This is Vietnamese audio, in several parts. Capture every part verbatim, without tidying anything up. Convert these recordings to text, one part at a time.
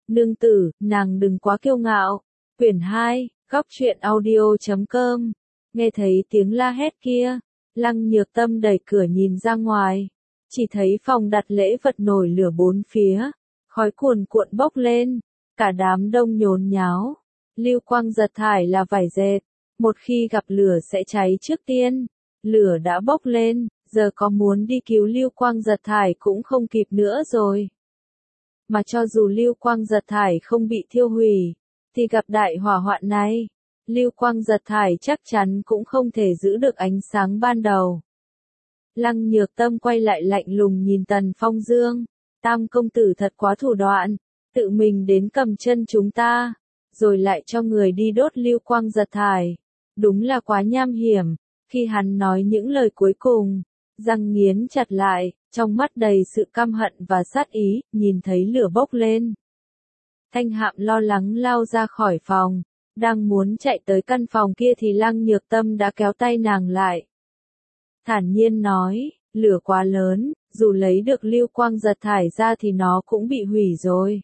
Nương tử, nàng đừng quá kiêu ngạo. Quyển hai, góc truyện audio chấm com. Nghe thấy tiếng la hét kia, Lăng Nhược Tâm đẩy cửa nhìn ra ngoài. Chỉ thấy phòng đặt lễ vật nổi lửa bốn phía, khói cuồn cuộn bốc lên, cả đám đông nhốn nháo. Lưu quang giật thải là vải dệt, một khi gặp lửa sẽ cháy trước tiên. Lửa đã bốc lên, giờ có muốn đi cứu Lưu quang giật thải cũng không kịp nữa rồi. Mà cho dù Lưu quang giật thải không bị thiêu hủy, thì gặp đại hỏa hoạn này, Lưu quang giật thải chắc chắn cũng không thể giữ được ánh sáng ban đầu. Lăng Nhược Tâm quay lại lạnh lùng nhìn Tần Phong Dương, Tam công tử thật quá thủ đoạn, tự mình đến cầm chân chúng ta, rồi lại cho người đi đốt Lưu quang giật thải, đúng là quá nham hiểm. Khi hắn nói những lời cuối cùng, răng nghiến chặt lại, trong mắt đầy sự căm hận và sát ý, nhìn thấy lửa bốc lên. Thanh Hạm lo lắng lao ra khỏi phòng, đang muốn chạy tới căn phòng kia thì Lăng Nhược Tâm đã kéo tay nàng lại. Thản nhiên nói, lửa quá lớn, dù lấy được Lưu quang giật thải ra thì nó cũng bị hủy rồi.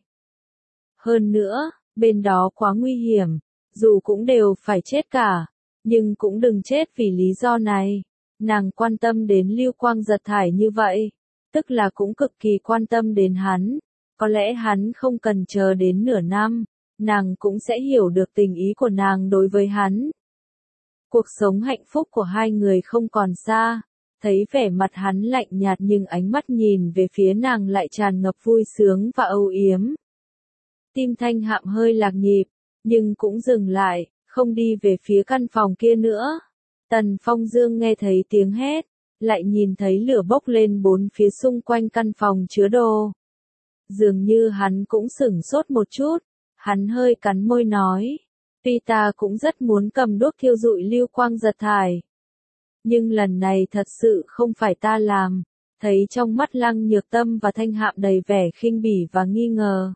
Hơn nữa, bên đó quá nguy hiểm, dù cũng đều phải chết cả, nhưng cũng đừng chết vì lý do này. Nàng quan tâm đến Lưu quang giật thải như vậy, tức là cũng cực kỳ quan tâm đến hắn. Có lẽ hắn không cần chờ đến nửa năm, nàng cũng sẽ hiểu được tình ý của nàng đối với hắn. Cuộc sống hạnh phúc của hai người không còn xa, thấy vẻ mặt hắn lạnh nhạt nhưng ánh mắt nhìn về phía nàng lại tràn ngập vui sướng và âu yếm. Tim Thanh Hạm hơi lạc nhịp, nhưng cũng dừng lại, không đi về phía căn phòng kia nữa. Tần Phong Dương nghe thấy tiếng hét, lại nhìn thấy lửa bốc lên bốn phía xung quanh căn phòng chứa đồ. Dường như hắn cũng sửng sốt một chút, hắn hơi cắn môi nói, tuy ta cũng rất muốn cầm đuốc thiêu rụi Lưu quang giật thải. Nhưng lần này thật sự không phải ta làm, thấy trong mắt Lăng Nhược Tâm và Thanh Hạm đầy vẻ khinh bỉ và nghi ngờ.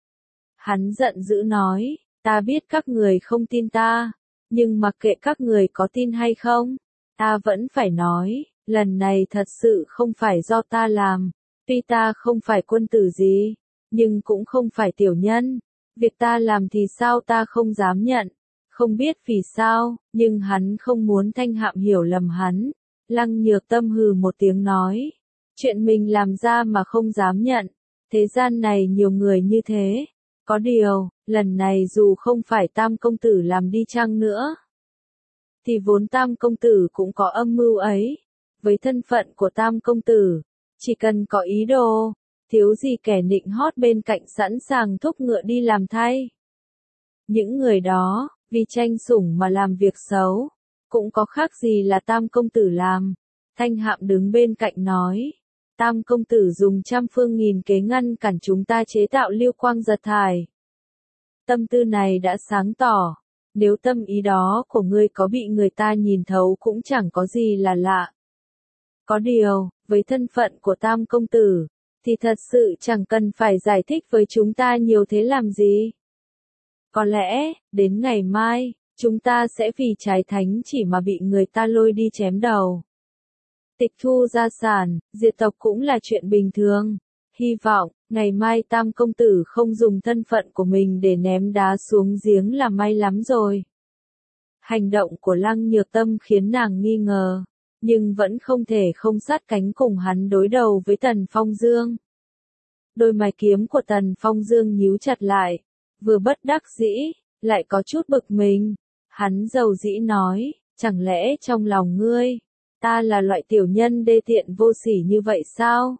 Hắn giận dữ nói, ta biết các người không tin ta, nhưng mặc kệ các người có tin hay không, ta vẫn phải nói, lần này thật sự không phải do ta làm. Tuy ta không phải quân tử gì, nhưng cũng không phải tiểu nhân. Việc ta làm thì sao ta không dám nhận. Không biết vì sao, nhưng hắn không muốn Thanh Hạm hiểu lầm hắn. Lăng Nhược Tâm hừ một tiếng nói. Chuyện mình làm ra mà không dám nhận. Thế gian này nhiều người như thế. Có điều, lần này dù không phải Tam công tử làm đi chăng nữa, thì vốn Tam công tử cũng có âm mưu ấy. Với thân phận của Tam công tử, chỉ cần có ý đồ, thiếu gì kẻ nịnh hót bên cạnh sẵn sàng thúc ngựa đi làm thay. Những người đó, vì tranh sủng mà làm việc xấu, cũng có khác gì là Tam công tử làm. Thanh Hạm đứng bên cạnh nói, Tam công tử dùng trăm phương nghìn kế ngăn cản chúng ta chế tạo Lưu quang giật thải. Tâm tư này đã sáng tỏ, nếu tâm ý đó của ngươi có bị người ta nhìn thấu cũng chẳng có gì là lạ. Có điều, với thân phận của Tam công tử, thì thật sự chẳng cần phải giải thích với chúng ta nhiều thế làm gì. Có lẽ, đến ngày mai, chúng ta sẽ vì trái thánh chỉ mà bị người ta lôi đi chém đầu. Tịch thu gia sản, diệt tộc cũng là chuyện bình thường. Hy vọng, ngày mai Tam công tử không dùng thân phận của mình để ném đá xuống giếng là may lắm rồi. Hành động của Lăng Nhược Tâm khiến nàng nghi ngờ, nhưng vẫn không thể không sát cánh cùng hắn đối đầu với Tần Phong Dương. Đôi mày kiếm của Tần Phong Dương nhíu chặt lại, vừa bất đắc dĩ, lại có chút bực mình. Hắn dầu dĩ nói, chẳng lẽ trong lòng ngươi, ta là loại tiểu nhân đê tiện vô sỉ như vậy sao?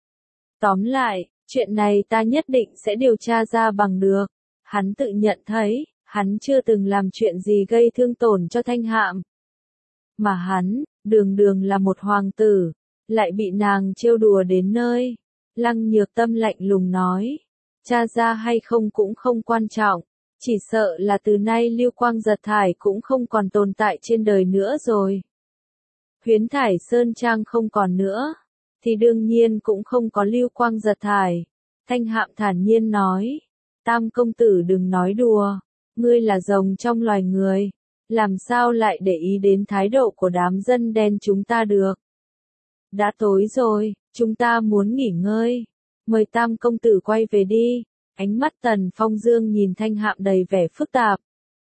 Tóm lại, chuyện này ta nhất định sẽ điều tra ra bằng được. Hắn tự nhận thấy, hắn chưa từng làm chuyện gì gây thương tổn cho Thanh Hạm. Mà hắn, đường đường là một hoàng tử, lại bị nàng trêu đùa đến nơi. Lăng Nhược Tâm lạnh lùng nói, tra ra hay không cũng không quan trọng, chỉ sợ là từ nay Lưu quang giật thải cũng không còn tồn tại trên đời nữa rồi. Huyến Thải Sơn Trang không còn nữa, thì đương nhiên cũng không có Lưu quang giật thải. Thanh Hạm thản nhiên nói, Tam công tử đừng nói đùa, ngươi là rồng trong loài người, làm sao lại để ý đến thái độ của đám dân đen chúng ta được. Đã tối rồi, chúng ta muốn nghỉ ngơi, mời Tam công tử quay về đi. Ánh mắt Tần Phong Dương nhìn Thanh Hạm đầy vẻ phức tạp.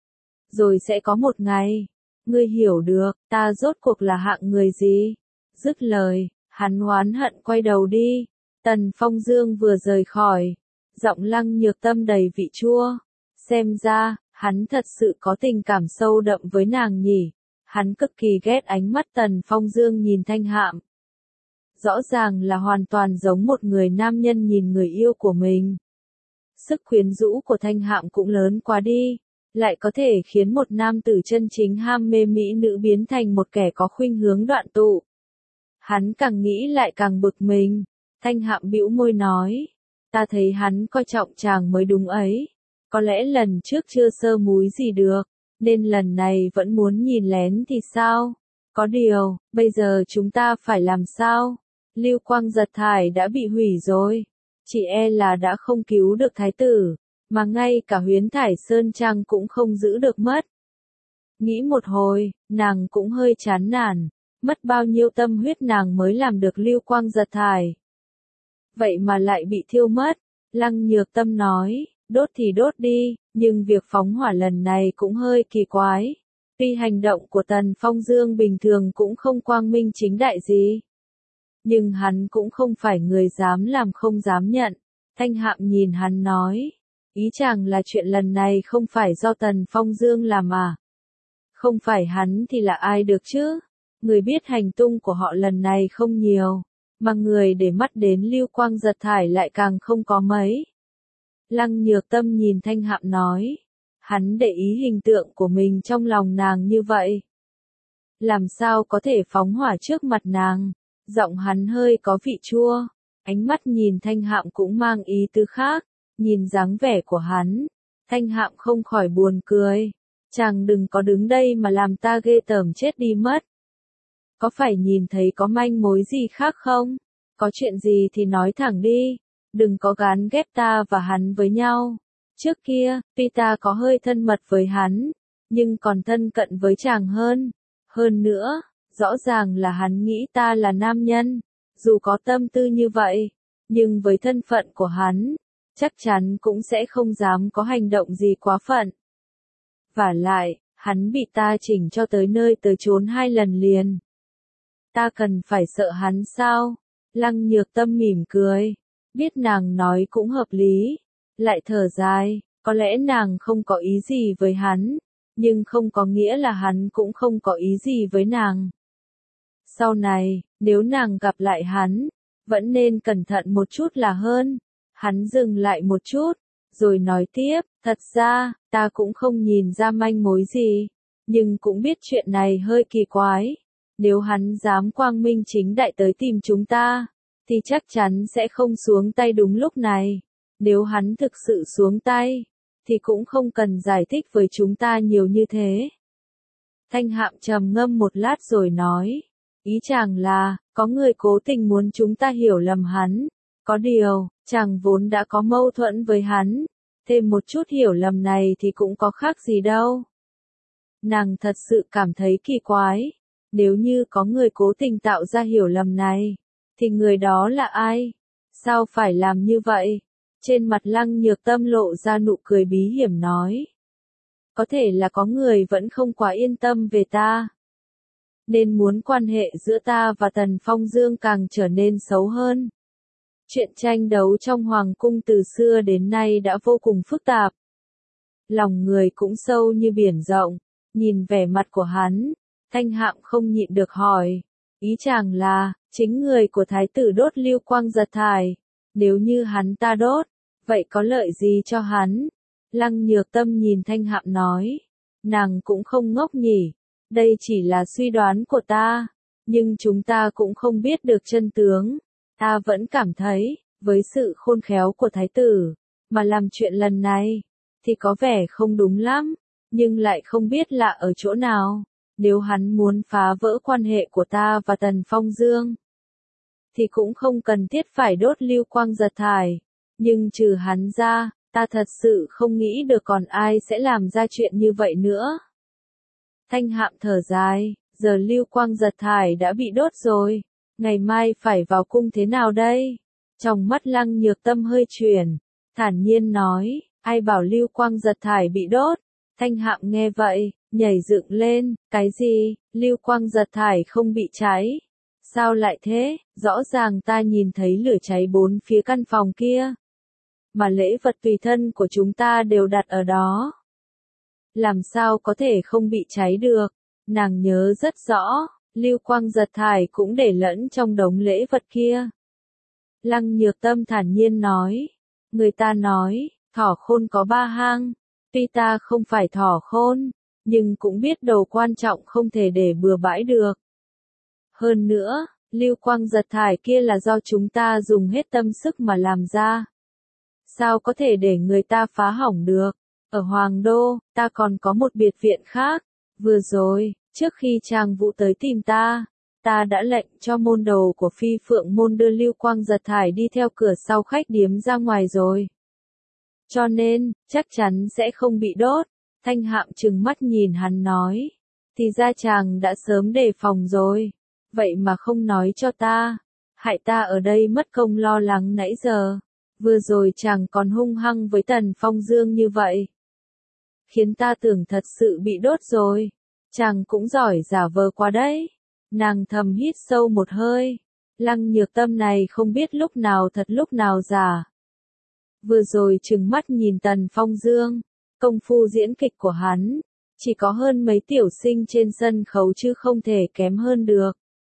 Rồi sẽ có một ngày, ngươi hiểu được, ta rốt cuộc là hạng người gì? Dứt lời, hắn oán hận quay đầu đi. Tần Phong Dương vừa rời khỏi, giọng Lăng Nhược Tâm đầy vị chua. Xem ra, hắn thật sự có tình cảm sâu đậm với nàng nhỉ. Hắn cực kỳ ghét ánh mắt Tần Phong Dương nhìn Thanh Hạm. Rõ ràng là hoàn toàn giống một người nam nhân nhìn người yêu của mình. Sức quyến rũ của Thanh Hạm cũng lớn quá đi, lại có thể khiến một nam tử chân chính ham mê mỹ nữ biến thành một kẻ có khuynh hướng đoạn tụ. Hắn càng nghĩ lại càng bực mình. Thanh Hạm bĩu môi nói, ta thấy hắn coi trọng chàng mới đúng ấy. Có lẽ lần trước chưa sơ múi gì được, nên lần này vẫn muốn nhìn lén thì sao? Có điều, bây giờ chúng ta phải làm sao? Lưu Quang Giật Thải đã bị hủy rồi. Chỉ e là đã không cứu được thái tử, mà ngay cả Huyến Thải Sơn Trang cũng không giữ được mất. Nghĩ một hồi, nàng cũng hơi chán nản, mất bao nhiêu tâm huyết nàng mới làm được Lưu Quang Giật Thải. Vậy mà lại bị thiêu mất. Lăng Nhược Tâm nói, đốt thì đốt đi, nhưng việc phóng hỏa lần này cũng hơi kỳ quái. Tuy hành động của Tần Phong Dương bình thường cũng không quang minh chính đại gì, nhưng hắn cũng không phải người dám làm không dám nhận. Thanh Hạm nhìn hắn nói, ý chàng là chuyện lần này không phải do Tần Phong Dương làm à? Không phải hắn thì là ai được chứ? Người biết hành tung của họ lần này không nhiều, mà người để mắt đến Lưu Quang Giật Thải lại càng không có mấy. Lăng Nhược Tâm nhìn Thanh Hạm nói, hắn để ý hình tượng của mình trong lòng nàng như vậy. Làm sao có thể phóng hỏa trước mặt nàng? Giọng hắn hơi có vị chua, ánh mắt nhìn Thanh Hạm cũng mang ý tứ khác, nhìn dáng vẻ của hắn, Thanh Hạm không khỏi buồn cười. Chàng đừng có đứng đây mà làm ta ghê tởm chết đi mất. Có phải nhìn thấy có manh mối gì khác không? Có chuyện gì thì nói thẳng đi, đừng có gán ghép ta và hắn với nhau. Trước kia, tuy ta có hơi thân mật với hắn, nhưng còn thân cận với chàng hơn. Hơn nữa, rõ ràng là hắn nghĩ ta là nam nhân, dù có tâm tư như vậy, nhưng với thân phận của hắn, chắc chắn cũng sẽ không dám có hành động gì quá phận. Vả lại, hắn bị ta chỉnh cho tới nơi tới chốn hai lần liền. Ta cần phải sợ hắn sao? Lăng Nhược Tâm mỉm cười, biết nàng nói cũng hợp lý, lại thở dài, có lẽ nàng không có ý gì với hắn, nhưng không có nghĩa là hắn cũng không có ý gì với nàng. Sau này, nếu nàng gặp lại hắn, vẫn nên cẩn thận một chút là hơn. Hắn dừng lại một chút, rồi nói tiếp, thật ra, ta cũng không nhìn ra manh mối gì, nhưng cũng biết chuyện này hơi kỳ quái. Nếu hắn dám quang minh chính đại tới tìm chúng ta, thì chắc chắn sẽ không xuống tay đúng lúc này. Nếu hắn thực sự xuống tay, thì cũng không cần giải thích với chúng ta nhiều như thế. Thanh Hạm trầm ngâm một lát rồi nói, ý chàng là, có người cố tình muốn chúng ta hiểu lầm hắn. Có điều, chàng vốn đã có mâu thuẫn với hắn, thêm một chút hiểu lầm này thì cũng có khác gì đâu. Nàng thật sự cảm thấy kỳ quái, nếu như có người cố tình tạo ra hiểu lầm này, thì người đó là ai? Sao phải làm như vậy? Trên mặt Lăng Nhược Tâm lộ ra nụ cười bí hiểm nói, có thể là có người vẫn không quá yên tâm về ta, nên muốn quan hệ giữa ta và Tần Phong Dương càng trở nên xấu hơn. Chuyện tranh đấu trong Hoàng cung từ xưa đến nay đã vô cùng phức tạp. Lòng người cũng sâu như biển rộng, nhìn vẻ mặt của hắn, Thanh Hạm không nhịn được hỏi, ý chàng là, chính người của thái tử đốt Lưu Quang Giật Thải, nếu như hắn ta đốt, vậy có lợi gì cho hắn? Lăng Nhược Tâm nhìn Thanh Hạm nói, nàng cũng không ngốc nhỉ, đây chỉ là suy đoán của ta, nhưng chúng ta cũng không biết được chân tướng. Ta vẫn cảm thấy, với sự khôn khéo của thái tử, mà làm chuyện lần này, thì có vẻ không đúng lắm, nhưng lại không biết lạ ở chỗ nào. Nếu hắn muốn phá vỡ quan hệ của ta và Tần Phong Dương, thì cũng không cần thiết phải đốt Lưu Quang Giật Thải, nhưng trừ hắn ra, ta thật sự không nghĩ được còn ai sẽ làm ra chuyện như vậy nữa. Thanh Hạm thở dài, giờ Lưu Quang Giật Thải đã bị đốt rồi. Ngày mai phải vào cung thế nào đây? Trong mắt Lăng Nhược Tâm hơi chuyển, thản nhiên nói, ai bảo Lưu Quang Giật Thải bị đốt. Thanh Hạm nghe vậy, nhảy dựng lên, cái gì, Lưu Quang Giật Thải không bị cháy? Sao lại thế, rõ ràng ta nhìn thấy lửa cháy bốn phía căn phòng kia. Mà lễ vật tùy thân của chúng ta đều đặt ở đó. Làm sao có thể không bị cháy được? Nàng nhớ rất rõ, Lưu Quang Giật Thải cũng để lẫn trong đống lễ vật kia. Lăng Nhược Tâm thản nhiên nói, người ta nói, thỏ khôn có ba hang, tuy ta không phải thỏ khôn, nhưng cũng biết đồ quan trọng không thể để bừa bãi được. Hơn nữa, Lưu Quang Giật Thải kia là do chúng ta dùng hết tâm sức mà làm ra. Sao có thể để người ta phá hỏng được? Ở Hoàng Đô, ta còn có một biệt viện khác. Vừa rồi, trước khi Trang Vũ tới tìm ta, ta đã lệnh cho môn đồ của Phi Phượng môn đưa Lưu Quang Giật Thải đi theo cửa sau khách điếm ra ngoài rồi. Cho nên, chắc chắn sẽ không bị đốt. Thanh Hạm trừng mắt nhìn hắn nói. Thì ra chàng đã sớm đề phòng rồi. Vậy mà không nói cho ta. Hại ta ở đây mất công lo lắng nãy giờ. Vừa rồi chàng còn hung hăng với Tần Phong Dương như vậy. Khiến ta tưởng thật sự bị đốt rồi. Chàng cũng giỏi giả vờ quá đấy. Nàng thầm hít sâu một hơi. Lăng Nhược Tâm này không biết lúc nào thật lúc nào giả. Vừa rồi trừng mắt nhìn Tần Phong Dương. Công phu diễn kịch của hắn. Chỉ có hơn mấy tiểu sinh trên sân khấu chứ không thể kém hơn được.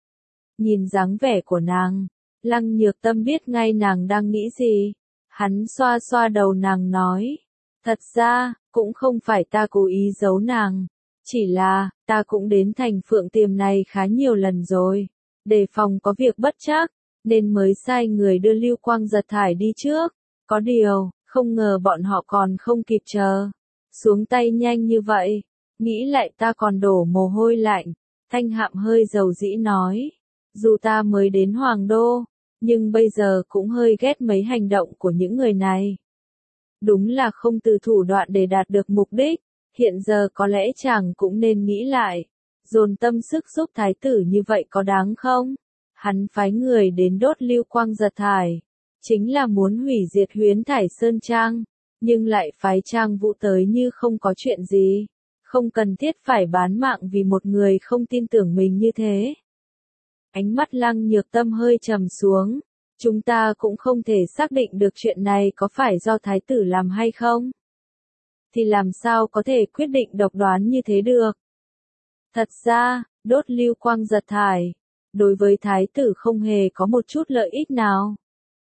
Nhìn dáng vẻ của nàng. Lăng Nhược Tâm biết ngay nàng đang nghĩ gì. Hắn xoa xoa đầu nàng nói. Thật ra, cũng không phải ta cố ý giấu nàng. Chỉ là, ta cũng đến thành Phượng Tiềm này khá nhiều lần rồi. Đề phòng có việc bất trắc, nên mới sai người đưa Lưu Quang Giật Thải đi trước. Có điều, không ngờ bọn họ còn không kịp chờ. Xuống tay nhanh như vậy. Nghĩ lại ta còn đổ mồ hôi lạnh. Thanh Hạm hơi dầu dĩ nói. Dù ta mới đến Hoàng Đô, nhưng bây giờ cũng hơi ghét mấy hành động của những người này. Đúng là không từ thủ đoạn để đạt được mục đích. Hiện giờ có lẽ chàng cũng nên nghĩ lại. Dồn tâm sức giúp thái tử như vậy có đáng không? Hắn phái người đến đốt Lưu Quang Giật Thải. Chính là muốn hủy diệt Huyến Thải Sơn Trang. Nhưng lại phái Trang Vũ tới như không có chuyện gì. Không cần thiết phải bán mạng vì một người không tin tưởng mình như thế. Ánh mắt Lăng Nhược Tâm hơi trầm xuống. Chúng ta cũng không thể xác định được chuyện này có phải do thái tử làm hay không. Thì làm sao có thể quyết định độc đoán như thế được. Thật ra, đốt Lưu Quang Giật Thải, đối với thái tử không hề có một chút lợi ích nào.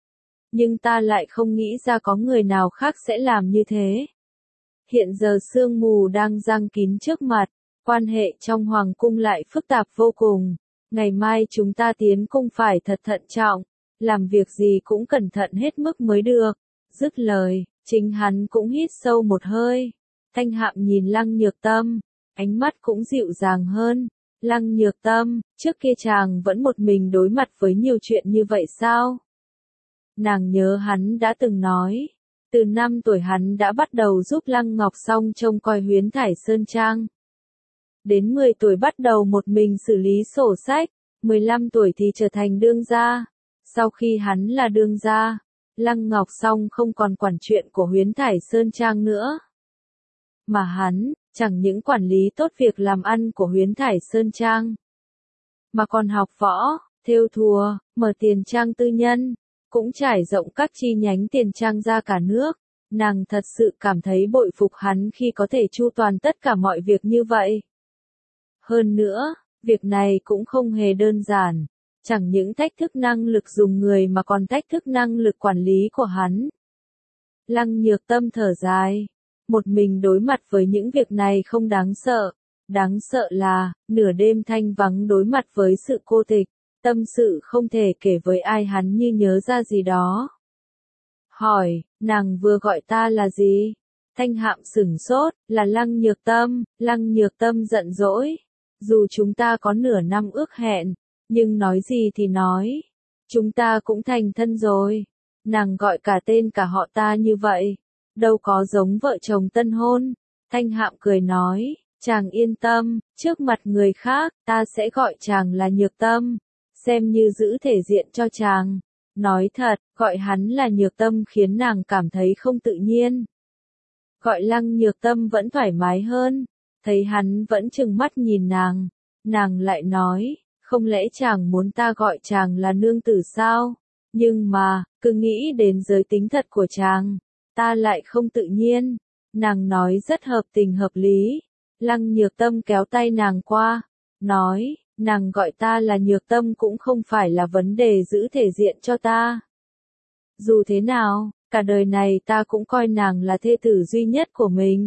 Nhưng ta lại không nghĩ ra có người nào khác sẽ làm như thế. Hiện giờ sương mù đang giăng kín trước mặt, quan hệ trong hoàng cung lại phức tạp vô cùng. Ngày mai chúng ta tiến cung phải thật thận trọng, làm việc gì cũng cẩn thận hết mức mới được. Dứt lời, chính hắn cũng hít sâu một hơi. Thanh Hạm nhìn Lăng Nhược Tâm, ánh mắt cũng dịu dàng hơn. Lăng Nhược Tâm, trước kia chàng vẫn một mình đối mặt với nhiều chuyện như vậy sao? Nàng nhớ hắn đã từng nói, từ năm tuổi hắn đã bắt đầu giúp Lăng Ngọc Song trông coi Huyến Thải Sơn Trang. Đến mười tuổi bắt đầu một mình xử lý sổ sách, mười lăm tuổi thì trở thành đương gia. Sau khi hắn là đương gia, Lăng Ngọc Song không còn quản chuyện của Huyến Thải Sơn Trang nữa. Mà hắn, chẳng những quản lý tốt việc làm ăn của Huyến Thải Sơn Trang, mà còn học võ, thêu thùa, mở tiền trang tư nhân, cũng trải rộng các chi nhánh tiền trang ra cả nước. Nàng thật sự cảm thấy bội phục hắn khi có thể chu toàn tất cả mọi việc như vậy. Hơn nữa, việc này cũng không hề đơn giản. Chẳng những thách thức năng lực dùng người mà còn thách thức năng lực quản lý của hắn. Lăng Nhược Tâm thở dài. Một mình đối mặt với những việc này không đáng sợ. Đáng sợ là, nửa đêm thanh vắng đối mặt với sự cô tịch. Tâm sự không thể kể với ai hắn như nhớ ra gì đó. Hỏi, nàng vừa gọi ta là gì? Thanh Hạm sửng sốt, là Lăng Nhược Tâm. Lăng Nhược Tâm giận dỗi. Dù chúng ta có nửa năm ước hẹn, nhưng nói gì thì nói. Chúng ta cũng thành thân rồi. Nàng gọi cả tên cả họ ta như vậy. Đâu có giống vợ chồng tân hôn. Thanh Hạm cười nói, chàng yên tâm, trước mặt người khác, ta sẽ gọi chàng là Nhược Tâm. Xem như giữ thể diện cho chàng. Nói thật, gọi hắn là Nhược Tâm khiến nàng cảm thấy không tự nhiên. Gọi Lăng Nhược Tâm vẫn thoải mái hơn, thấy hắn vẫn trừng mắt nhìn nàng, nàng lại nói, không lẽ chàng muốn ta gọi chàng là nương tử sao? Nhưng mà, cứ nghĩ đến giới tính thật của chàng, ta lại không tự nhiên. Nàng nói rất hợp tình hợp lý. Lăng Nhược Tâm kéo tay nàng qua, nói, nàng gọi ta là Nhược Tâm cũng không phải là vấn đề giữ thể diện cho ta. Dù thế nào, cả đời này ta cũng coi nàng là thê tử duy nhất của mình.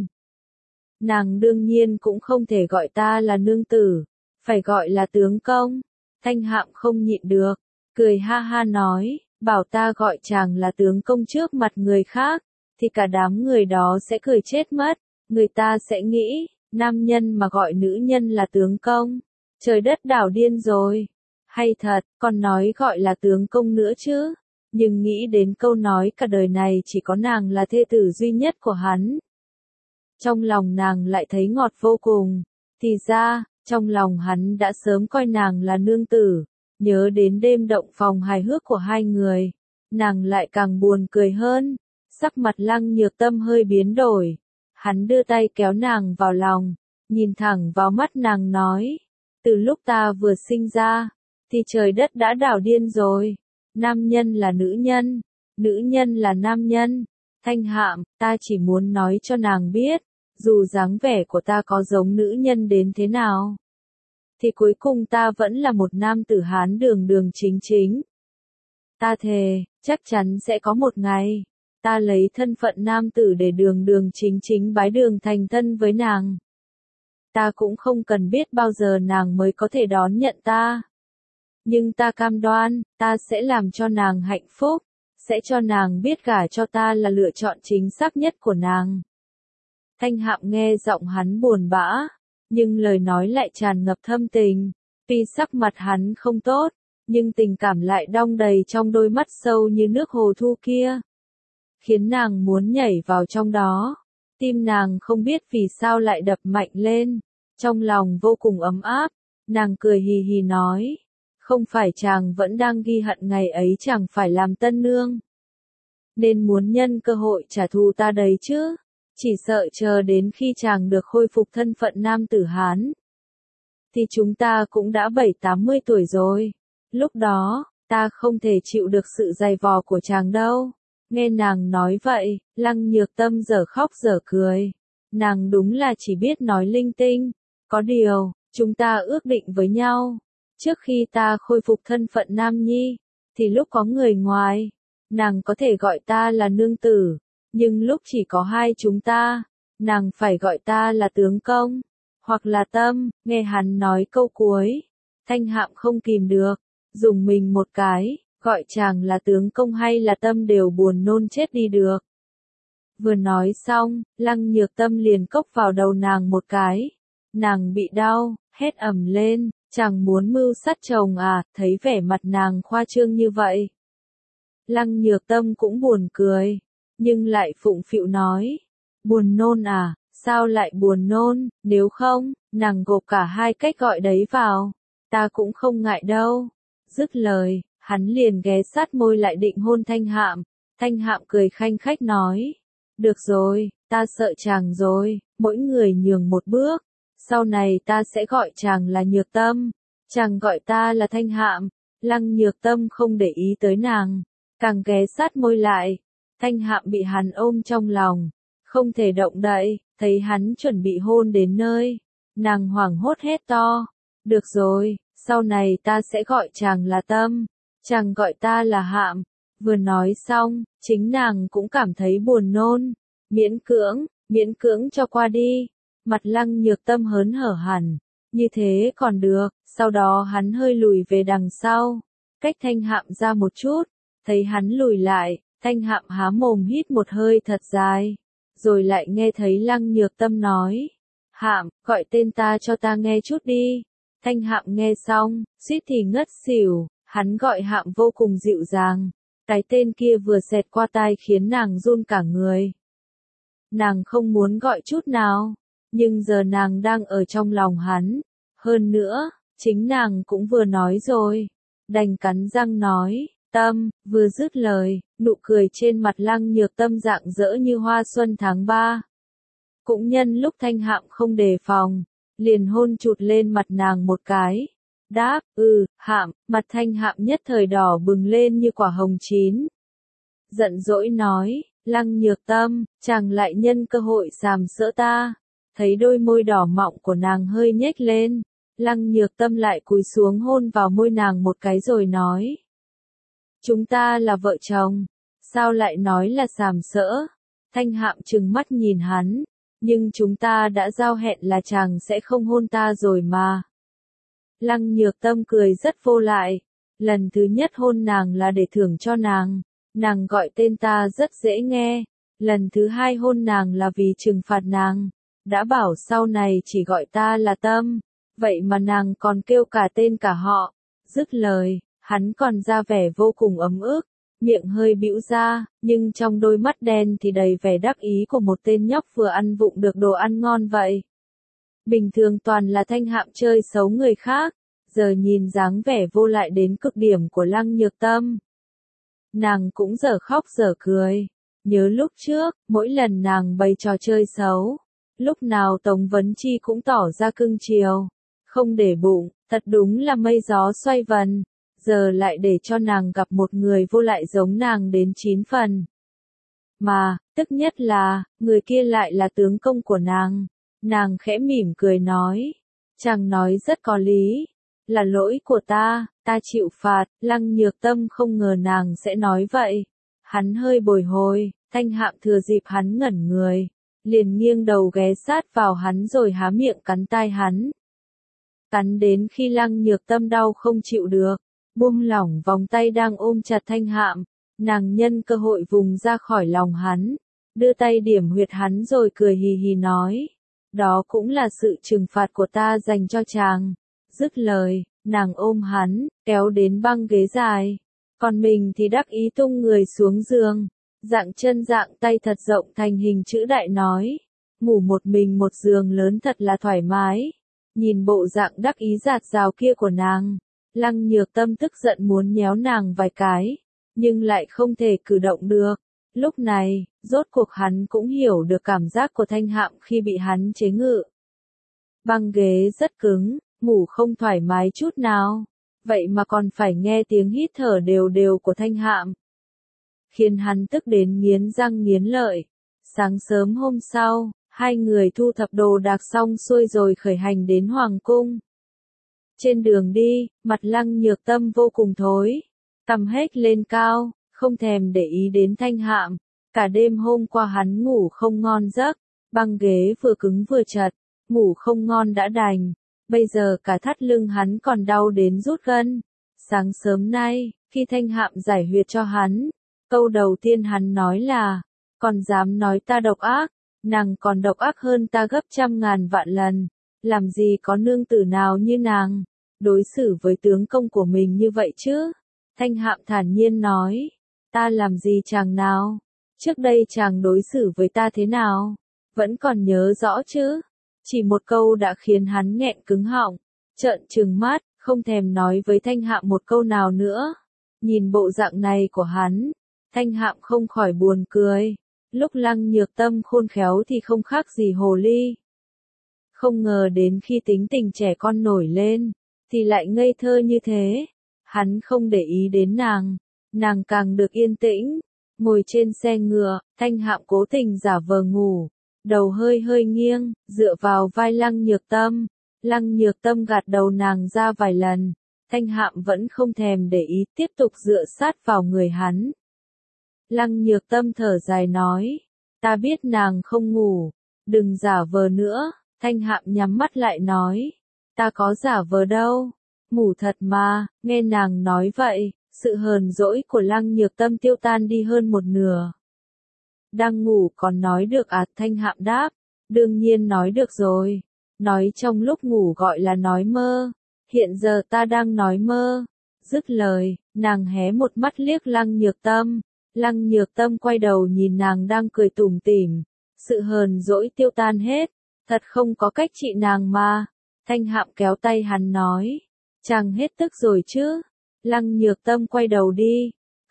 Nàng đương nhiên cũng không thể gọi ta là nương tử, phải gọi là tướng công. Thanh Hạm không nhịn được, cười ha ha nói, bảo ta gọi chàng là tướng công trước mặt người khác, thì cả đám người đó sẽ cười chết mất, người ta sẽ nghĩ, nam nhân mà gọi nữ nhân là tướng công, trời đất đảo điên rồi. Hay thật, còn nói gọi là tướng công nữa chứ, nhưng nghĩ đến câu nói cả đời này chỉ có nàng là thê tử duy nhất của hắn. Trong lòng nàng lại thấy ngọt vô cùng, thì ra, trong lòng hắn đã sớm coi nàng là nương tử, nhớ đến đêm động phòng hài hước của hai người, nàng lại càng buồn cười hơn, sắc mặt Lăng Nhược Tâm hơi biến đổi, hắn đưa tay kéo nàng vào lòng, nhìn thẳng vào mắt nàng nói, từ lúc ta vừa sinh ra, thì trời đất đã đảo điên rồi, nam nhân là nữ nhân, nữ nhân là nam nhân, Thanh Hạm, ta chỉ muốn nói cho nàng biết, dù dáng vẻ của ta có giống nữ nhân đến thế nào, thì cuối cùng ta vẫn là một nam tử Hán đường đường chính chính. Ta thề, chắc chắn sẽ có một ngày, ta lấy thân phận nam tử để đường đường chính chính bái đường thành thân với nàng. Ta cũng không cần biết bao giờ nàng mới có thể đón nhận ta. Nhưng ta cam đoan, ta sẽ làm cho nàng hạnh phúc, sẽ cho nàng biết gả cho ta là lựa chọn chính xác nhất của nàng. Thanh Hạm nghe giọng hắn buồn bã, nhưng lời nói lại tràn ngập thâm tình, tuy sắc mặt hắn không tốt, nhưng tình cảm lại đong đầy trong đôi mắt sâu như nước hồ thu kia, khiến nàng muốn nhảy vào trong đó. Tim nàng không biết vì sao lại đập mạnh lên, trong lòng vô cùng ấm áp, nàng cười hì hì nói, không phải chàng vẫn đang ghi hận ngày ấy chẳng phải làm tân nương, nên muốn nhân cơ hội trả thù ta đấy chứ, chỉ sợ chờ đến khi chàng được khôi phục thân phận nam tử Hán, thì chúng ta cũng đã bảy tám mươi tuổi rồi, lúc đó, ta không thể chịu được sự dày vò của chàng đâu. Nghe nàng nói vậy, Lăng Nhược Tâm dở khóc dở cười, nàng đúng là chỉ biết nói linh tinh, có điều, chúng ta ước định với nhau, trước khi ta khôi phục thân phận nam nhi, thì lúc có người ngoài, nàng có thể gọi ta là nương tử, nhưng lúc chỉ có hai chúng ta, nàng phải gọi ta là tướng công, hoặc là Tâm. Nghe hắn nói câu cuối, Thanh Hạm không kìm được, dùng mình một cái, gọi chàng là tướng công hay là Tâm đều buồn nôn chết đi được. Vừa nói xong, Lăng Nhược Tâm liền cốc vào đầu nàng một cái, nàng bị đau, hét ầm lên, chàng muốn mưu sát chồng à, thấy vẻ mặt nàng khoa trương như vậy. Lăng Nhược Tâm cũng buồn cười, nhưng lại phụng phịu nói, buồn nôn à, sao lại buồn nôn, nếu không, nàng gộp cả hai cách gọi đấy vào, ta cũng không ngại đâu. Dứt lời, hắn liền ghé sát môi lại định hôn Thanh Hạm, Thanh Hạm cười khanh khách nói, được rồi, ta sợ chàng rồi, mỗi người nhường một bước, sau này ta sẽ gọi chàng là Nhược Tâm, chàng gọi ta là Thanh Hạm. Lăng Nhược Tâm không để ý tới nàng, càng ghé sát môi lại, Thanh Hạm bị hắn ôm trong lòng, không thể động đậy, thấy hắn chuẩn bị hôn đến nơi, nàng hoảng hốt hét to, được rồi, sau này ta sẽ gọi chàng là Tâm, chàng gọi ta là Hạm. Vừa nói xong, chính nàng cũng cảm thấy buồn nôn, miễn cưỡng, miễn cưỡng cho qua đi, mặt Lăng Nhược Tâm hớn hở hẳn, như thế còn được. Sau đó hắn hơi lùi về đằng sau, cách Thanh Hạm ra một chút, thấy hắn lùi lại, Thanh Hạm há mồm hít một hơi thật dài, rồi lại nghe thấy Lăng Nhược Tâm nói, Hạm, gọi tên ta cho ta nghe chút đi. Thanh Hạm nghe xong, suýt thì ngất xỉu, hắn gọi Hạm vô cùng dịu dàng, cái tên kia vừa xẹt qua tai khiến nàng run cả người. Nàng không muốn gọi chút nào, nhưng giờ nàng đang ở trong lòng hắn, hơn nữa, chính nàng cũng vừa nói rồi, đành cắn răng nói, Tâm, vừa dứt lời, nụ cười trên mặt Lăng Nhược Tâm rạng rỡ như hoa xuân tháng ba. Cũng nhân lúc Thanh Hạm không đề phòng, liền hôn chụt lên mặt nàng một cái. Đáp, ừ, Hạm, mặt Thanh Hạm nhất thời đỏ bừng lên như quả hồng chín. Giận dỗi nói, Lăng Nhược Tâm, chàng lại nhân cơ hội sàm sỡ ta. Thấy đôi môi đỏ mọng của nàng hơi nhếch lên, Lăng Nhược Tâm lại cúi xuống hôn vào môi nàng một cái rồi nói. Chúng ta là vợ chồng, sao lại nói là sàm sỡ? Thanh Hạm trừng mắt nhìn hắn, nhưng chúng ta đã giao hẹn là chàng sẽ không hôn ta rồi mà. Lăng Nhược Tâm cười rất vô lại, lần thứ nhất hôn nàng là để thưởng cho nàng, nàng gọi tên ta rất dễ nghe, lần thứ hai hôn nàng là vì trừng phạt nàng, đã bảo sau này chỉ gọi ta là Tâm, vậy mà nàng còn kêu cả tên cả họ. Dứt lời, hắn còn ra vẻ vô cùng ấm ức, miệng hơi bĩu ra, nhưng trong đôi mắt đen thì đầy vẻ đắc ý của một tên nhóc vừa ăn vụng được đồ ăn ngon vậy. Bình thường toàn là Thanh Hạm chơi xấu người khác, giờ nhìn dáng vẻ vô lại đến cực điểm của Lăng Nhược Tâm. Nàng cũng dở khóc dở cười, nhớ lúc trước, mỗi lần nàng bày trò chơi xấu, lúc nào Tống Vấn Chi cũng tỏ ra cưng chiều, không để bụng, thật đúng là mây gió xoay vần. Giờ lại để cho nàng gặp một người vô lại giống nàng đến chín phần. Mà, tức nhất là, người kia lại là tướng công của nàng. Nàng khẽ mỉm cười nói. Chàng nói rất có lý. Là lỗi của ta, ta chịu phạt. Lăng Nhược Tâm không ngờ nàng sẽ nói vậy. Hắn hơi bồi hồi, Thanh Hạm thừa dịp hắn ngẩn người. Liền nghiêng đầu ghé sát vào hắn rồi há miệng cắn tai hắn. Cắn đến khi Lăng Nhược Tâm đau không chịu được. Buông lỏng vòng tay đang ôm chặt Thanh Hạm, nàng nhân cơ hội vùng ra khỏi lòng hắn, đưa tay điểm huyệt hắn rồi cười hì hì nói, đó cũng là sự trừng phạt của ta dành cho chàng. Dứt lời, nàng ôm hắn, kéo đến băng ghế dài, còn mình thì đắc ý tung người xuống giường, dạng chân dạng tay thật rộng thành hình chữ đại nói, ngủ một mình một giường lớn thật là thoải mái. Nhìn bộ dạng đắc ý dạt dào kia của nàng, Lăng Nhược Tâm tức giận muốn nhéo nàng vài cái, nhưng lại không thể cử động được. Lúc này, rốt cuộc hắn cũng hiểu được cảm giác của Thanh Hạm khi bị hắn chế ngự. Băng ghế rất cứng, ngủ không thoải mái chút nào, vậy mà còn phải nghe tiếng hít thở đều đều của Thanh Hạm. Khiến hắn tức đến nghiến răng nghiến lợi. Sáng sớm hôm sau, hai người thu thập đồ đạc xong xuôi rồi khởi hành đến Hoàng Cung. Trên đường đi, mặt Lăng Nhược Tâm vô cùng thối, cằm hết lên cao, không thèm để ý đến Thanh Hạm. Cả đêm hôm qua hắn ngủ không ngon giấc, băng ghế vừa cứng vừa chật, ngủ không ngon đã đành, bây giờ cả thắt lưng hắn còn đau đến rút gân. Sáng sớm nay, khi Thanh Hạm giải huyệt cho hắn, câu đầu tiên hắn nói là, còn dám nói ta độc ác, nàng còn độc ác hơn ta gấp trăm ngàn vạn lần. Làm gì có nương tử nào như nàng, đối xử với tướng công của mình như vậy chứ? Thanh Hạm thản nhiên nói, ta làm gì chàng nào? Trước đây chàng đối xử với ta thế nào? Vẫn còn nhớ rõ chứ? Chỉ một câu đã khiến hắn nghẹn cứng họng, trợn trừng mắt, không thèm nói với Thanh Hạm một câu nào nữa. Nhìn bộ dạng này của hắn, Thanh Hạm không khỏi buồn cười. Lúc Lăng Nhược Tâm khôn khéo thì không khác gì hồ ly. Không ngờ đến khi tính tình trẻ con nổi lên, thì lại ngây thơ như thế. Hắn không để ý đến nàng, nàng càng được yên tĩnh. Ngồi trên xe ngựa, Thanh Hạm cố tình giả vờ ngủ, đầu hơi hơi nghiêng, dựa vào vai Lăng Nhược Tâm. Lăng Nhược Tâm gạt đầu nàng ra vài lần, Thanh Hạm vẫn không thèm để ý, tiếp tục dựa sát vào người hắn. Lăng Nhược Tâm thở dài nói, ta biết nàng không ngủ, đừng giả vờ nữa. Thanh Hạm nhắm mắt lại nói, ta có giả vờ đâu, ngủ thật mà. Nghe nàng nói vậy, sự hờn dỗi của Lăng Nhược Tâm tiêu tan đi hơn một nửa. Đang ngủ còn nói được à? Thanh Hạm đáp, đương nhiên nói được rồi, nói trong lúc ngủ gọi là nói mơ, hiện giờ ta đang nói mơ. Dứt lời, nàng hé một mắt liếc Lăng Nhược Tâm, Lăng Nhược Tâm quay đầu nhìn nàng đang cười tủm tỉm, sự hờn dỗi tiêu tan hết. Thật không có cách trị nàng mà. Thanh Hạm kéo tay hắn nói, chàng hết tức rồi chứ? Lăng Nhược Tâm quay đầu đi,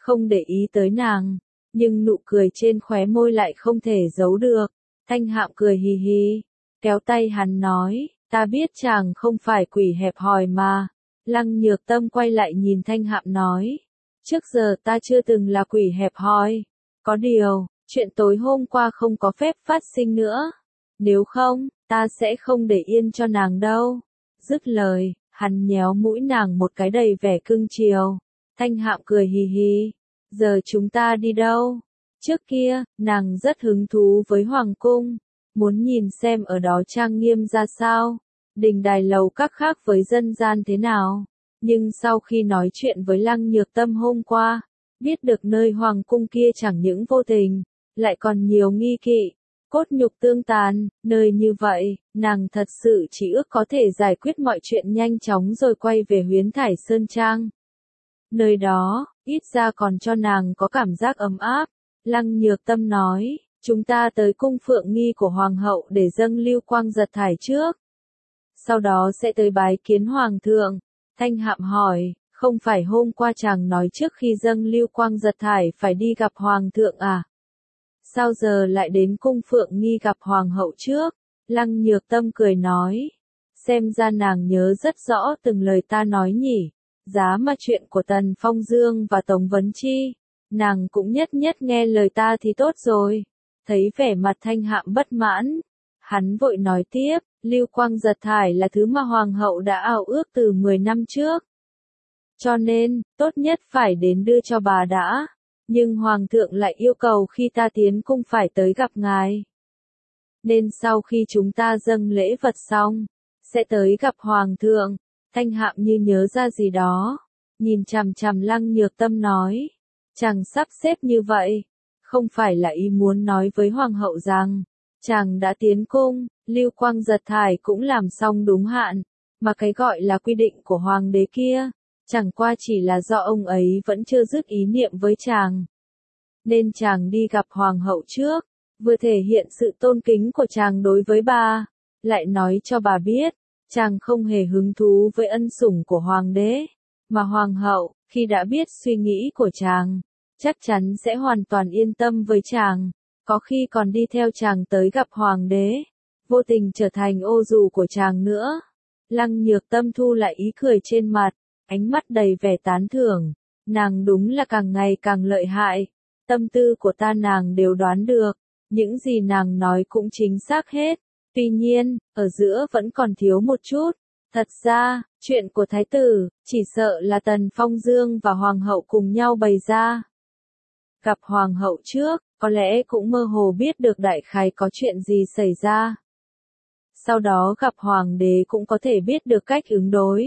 không để ý tới nàng, nhưng nụ cười trên khóe môi lại không thể giấu được. Thanh Hạm cười hì hì, kéo tay hắn nói, ta biết chàng không phải quỷ hẹp hòi mà. Lăng Nhược Tâm quay lại nhìn Thanh Hạm nói, trước giờ ta chưa từng là quỷ hẹp hòi, có điều, chuyện tối hôm qua không có phép phát sinh nữa, nếu không, ta sẽ không để yên cho nàng đâu. Dứt lời, hắn nhéo mũi nàng một cái đầy vẻ cưng chiều. Thanh Hạm cười hì hì, giờ chúng ta đi đâu? Trước kia, nàng rất hứng thú với Hoàng cung, muốn nhìn xem ở đó trang nghiêm ra sao, đình đài lầu các khác với dân gian thế nào. Nhưng sau khi nói chuyện với Lăng Nhược Tâm hôm qua, biết được nơi Hoàng cung kia chẳng những vô tình, lại còn nhiều nghi kỵ, cốt nhục tương tàn, nơi như vậy, nàng thật sự chỉ ước có thể giải quyết mọi chuyện nhanh chóng rồi quay về Huyễn Thải Sơn Trang. Nơi đó, ít ra còn cho nàng có cảm giác ấm áp. Lăng Nhược Tâm nói, chúng ta tới cung Phượng Nghi của Hoàng hậu để dâng Lưu Quang Giật Thải trước. Sau đó sẽ tới bái kiến Hoàng thượng. Thanh Hạm hỏi, không phải hôm qua chàng nói trước khi dâng Lưu Quang Giật Thải phải đi gặp Hoàng thượng à? Sao giờ lại đến cung Phượng Nghi gặp Hoàng hậu trước? Lăng Nhược Tâm cười nói, xem ra nàng nhớ rất rõ từng lời ta nói nhỉ. Giá mà chuyện của Tần Phong Dương và Tống Vấn Chi, nàng cũng nhất nhất nghe lời ta thì tốt rồi. Thấy vẻ mặt Thanh Hạm bất mãn, hắn vội nói tiếp, Lưu Quang Giật Thải là thứ mà Hoàng hậu đã ao ước từ mười năm trước. Cho nên, tốt nhất phải đến đưa cho bà đã. Nhưng Hoàng thượng lại yêu cầu khi ta tiến cung phải tới gặp ngài. Nên sau khi chúng ta dâng lễ vật xong, sẽ tới gặp Hoàng thượng. Thanh Hạm như nhớ ra gì đó, nhìn chằm chằm Lăng Nhược Tâm nói, chàng sắp xếp như vậy, không phải là ý muốn nói với Hoàng hậu rằng, chàng đã tiến cung, Lưu Quang Giật Thải cũng làm xong đúng hạn, mà cái gọi là quy định của Hoàng đế kia, chẳng qua chỉ là do ông ấy vẫn chưa dứt ý niệm với chàng. Nên chàng đi gặp Hoàng hậu trước, vừa thể hiện sự tôn kính của chàng đối với bà, lại nói cho bà biết, chàng không hề hứng thú với ân sủng của Hoàng đế, mà Hoàng hậu, khi đã biết suy nghĩ của chàng, chắc chắn sẽ hoàn toàn yên tâm với chàng, có khi còn đi theo chàng tới gặp Hoàng đế, vô tình trở thành ô dù của chàng nữa. Lăng Nhược Tâm thu lại ý cười trên mặt, ánh mắt đầy vẻ tán thưởng, nàng đúng là càng ngày càng lợi hại, tâm tư của ta nàng đều đoán được, những gì nàng nói cũng chính xác hết. Tuy nhiên, ở giữa vẫn còn thiếu một chút. Thật ra, chuyện của Thái tử, chỉ sợ là Tần Phong Dương và Hoàng hậu cùng nhau bày ra. Gặp Hoàng hậu trước, có lẽ cũng mơ hồ biết được đại khái có chuyện gì xảy ra. Sau đó gặp Hoàng đế cũng có thể biết được cách ứng đối.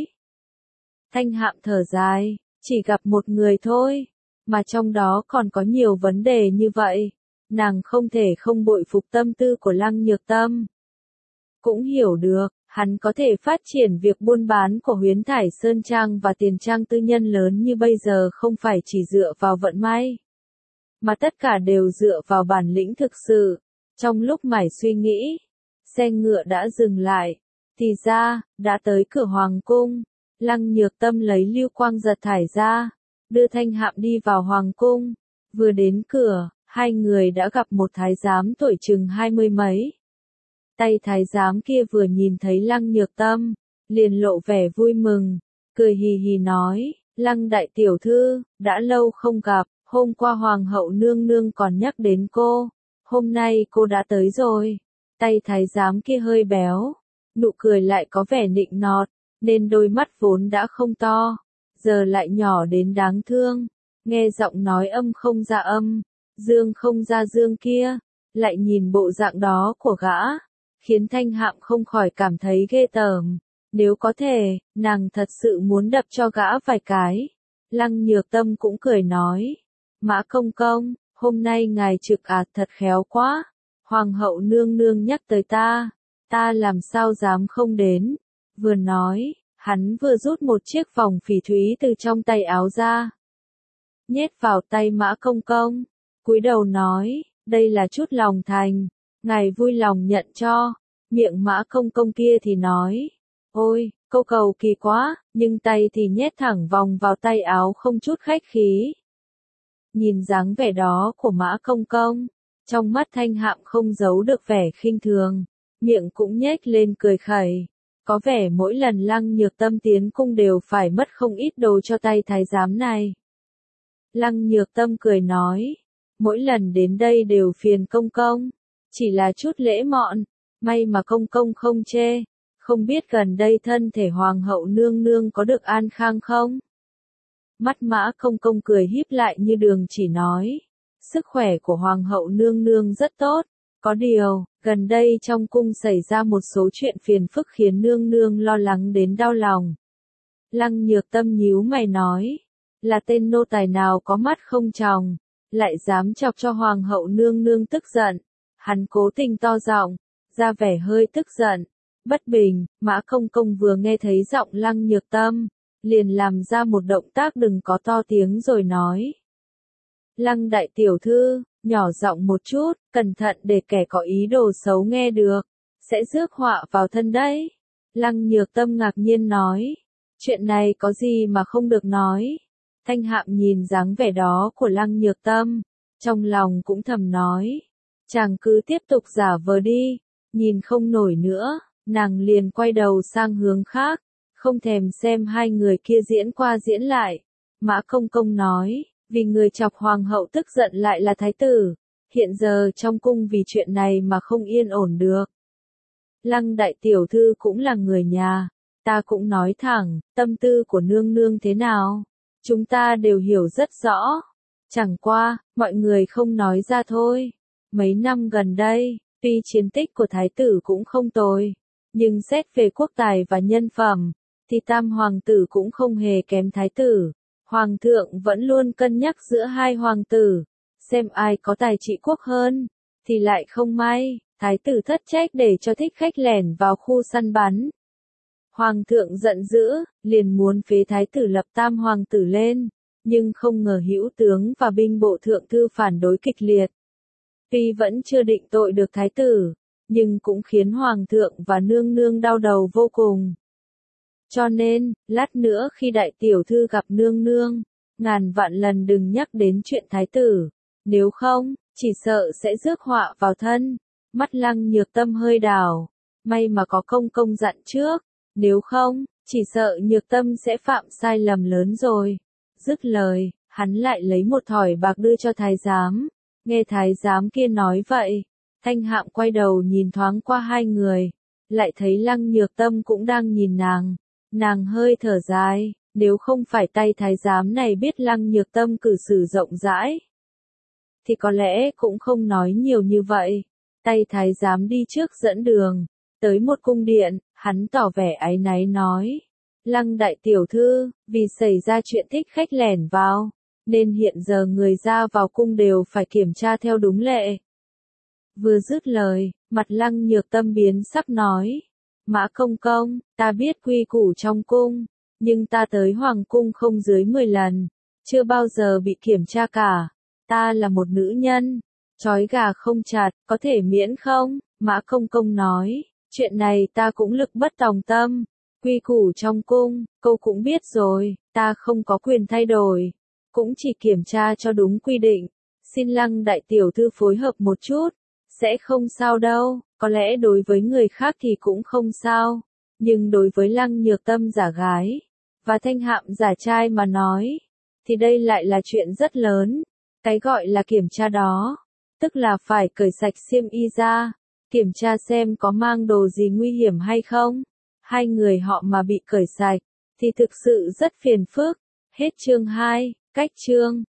Thanh Hạm thở dài, chỉ gặp một người thôi, mà trong đó còn có nhiều vấn đề như vậy. Nàng không thể không bội phục tâm tư của Lăng Nhược Tâm. Cũng hiểu được, hắn có thể phát triển việc buôn bán của Huyễn Thải Sơn Trang và tiền trang tư nhân lớn như bây giờ không phải chỉ dựa vào vận may, mà tất cả đều dựa vào bản lĩnh thực sự. Trong lúc mải suy nghĩ, xe ngựa đã dừng lại, thì ra, đã tới cửa Hoàng cung. Lăng Nhược Tâm lấy Lưu Quang Giật Thải ra, đưa Thanh Hạm đi vào Hoàng cung. Vừa đến cửa, hai người đã gặp một thái giám tuổi chừng hai mươi mấy. Tay thái giám kia vừa nhìn thấy Lăng Nhược Tâm, liền lộ vẻ vui mừng, cười hì hì nói, Lăng đại tiểu thư, đã lâu không gặp, hôm qua Hoàng hậu nương nương còn nhắc đến cô, hôm nay cô đã tới rồi. Tay thái giám kia hơi béo, nụ cười lại có vẻ nịnh nọt, nên đôi mắt vốn đã không to, giờ lại nhỏ đến đáng thương, nghe giọng nói âm không ra âm, dương không ra dương kia, lại nhìn bộ dạng đó của gã, khiến Thanh Hạm không khỏi cảm thấy ghê tởm. Nếu có thể, nàng thật sự muốn đập cho gã vài cái. Lăng Nhược Tâm cũng cười nói, Mã công công, hôm nay ngài trực ạt thật khéo quá, Hoàng hậu nương nương nhắc tới ta, ta làm sao dám không đến. Vừa nói, hắn vừa rút một chiếc vòng phỉ thúy từ trong tay áo ra, nhét vào tay Mã công công, cúi đầu nói, đây là chút lòng thành, ngài vui lòng nhận cho. Miệng Mã công công kia thì nói, ôi, câu cầu kỳ quá, nhưng tay thì nhét thẳng vòng vào tay áo không chút khách khí. nhìn dáng vẻ đó của Mã Công Công, trong mắt Thanh Hạm không giấu được vẻ khinh thường, miệng cũng nhếch lên cười khẩy. Có vẻ mỗi lần Lăng Nhược Tâm tiến cung đều phải mất không ít đồ cho tay thái giám này. Lăng Nhược Tâm cười nói, mỗi lần đến đây đều phiền công công, chỉ là chút lễ mọn, may mà công công không chê, không biết gần đây thân thể hoàng hậu nương nương có được an khang không? Mắt Mã Công Công cười híp lại như đường chỉ nói, sức khỏe của hoàng hậu nương nương rất tốt, có điều, gần đây trong cung xảy ra một số chuyện phiền phức khiến nương nương lo lắng đến đau lòng. Lăng Nhược Tâm nhíu mày nói, là tên nô tài nào có mắt không tròng, lại dám chọc cho hoàng hậu nương nương tức giận. Hắn cố tình to giọng, ra vẻ hơi tức giận, bất bình. Mã Công Công vừa nghe thấy giọng Lăng Nhược Tâm, liền làm ra một động tác đừng có to tiếng rồi nói. Lăng đại tiểu thư, nhỏ giọng một chút, cẩn thận để kẻ có ý đồ xấu nghe được, sẽ rước họa vào thân đấy. Lăng Nhược Tâm ngạc nhiên nói, chuyện này có gì mà không được nói. Thanh Hạm nhìn dáng vẻ đó của Lăng Nhược Tâm, trong lòng cũng thầm nói, chàng cứ tiếp tục giả vờ đi, nhìn không nổi nữa, nàng liền quay đầu sang hướng khác, không thèm xem hai người kia diễn qua diễn lại. Mã Công Công nói, vì người chọc hoàng hậu tức giận lại là thái tử, hiện giờ trong cung vì chuyện này mà không yên ổn được. Lăng đại tiểu thư cũng là người nhà, ta cũng nói thẳng, tâm tư của nương nương thế nào, chúng ta đều hiểu rất rõ, chẳng qua, mọi người không nói ra thôi. Mấy năm gần đây, tuy chiến tích của thái tử cũng không tồi, nhưng xét về quốc tài và nhân phẩm, thì tam hoàng tử cũng không hề kém thái tử. Hoàng thượng vẫn luôn cân nhắc giữa hai hoàng tử, xem ai có tài trị quốc hơn, thì lại không may, thái tử thất trách để cho thích khách lẻn vào khu săn bắn. Hoàng thượng giận dữ, liền muốn phế thái tử lập tam hoàng tử lên, nhưng không ngờ hữu tướng và binh bộ thượng thư phản đối kịch liệt. Tuy vẫn chưa định tội được thái tử, nhưng cũng khiến hoàng thượng và nương nương đau đầu vô cùng. Cho nên, lát nữa khi đại tiểu thư gặp nương nương, ngàn vạn lần đừng nhắc đến chuyện thái tử, nếu không, chỉ sợ sẽ rước họa vào thân. Mắt Lăng Nhược Tâm hơi đảo, may mà có công công dặn trước, nếu không, chỉ sợ Nhược Tâm sẽ phạm sai lầm lớn rồi. Dứt lời, hắn lại lấy một thỏi bạc đưa cho thái giám, nghe thái giám kia nói vậy, Thanh Hạm quay đầu nhìn thoáng qua hai người, lại thấy Lăng Nhược Tâm cũng đang nhìn nàng. Nàng hơi thở dài, nếu không phải tay thái giám này biết Lăng Nhược Tâm cử xử rộng rãi, thì có lẽ cũng không nói nhiều như vậy. Tay thái giám đi trước dẫn đường, tới một cung điện, hắn tỏ vẻ áy náy nói, Lăng đại tiểu thư, vì xảy ra chuyện thích khách lẻn vào, nên hiện giờ người ra vào cung đều phải kiểm tra theo đúng lệ. Vừa dứt lời, mặt Lăng Nhược Tâm biến sắc nói, Mã Công Công, ta biết quy củ trong cung, nhưng ta tới hoàng cung không dưới mười lần, chưa bao giờ bị kiểm tra cả. Ta là một nữ nhân, trói gà không chặt, có thể miễn không? Mã Công Công nói, chuyện này ta cũng lực bất tòng tâm. Quy củ trong cung, cô cũng biết rồi, ta không có quyền thay đổi, cũng chỉ kiểm tra cho đúng quy định. Xin Lăng đại tiểu thư phối hợp một chút, sẽ không sao đâu. Có lẽ đối với người khác thì cũng không sao, nhưng đối với Lăng Nhược Tâm giả gái, và Thanh Hạm giả trai mà nói, thì đây lại là chuyện rất lớn. Cái gọi là kiểm tra đó, tức là phải cởi sạch xiêm y ra, kiểm tra xem có mang đồ gì nguy hiểm hay không. Hai người họ mà bị cởi sạch, thì thực sự rất phiền phức. Hết chương hai, cách chương.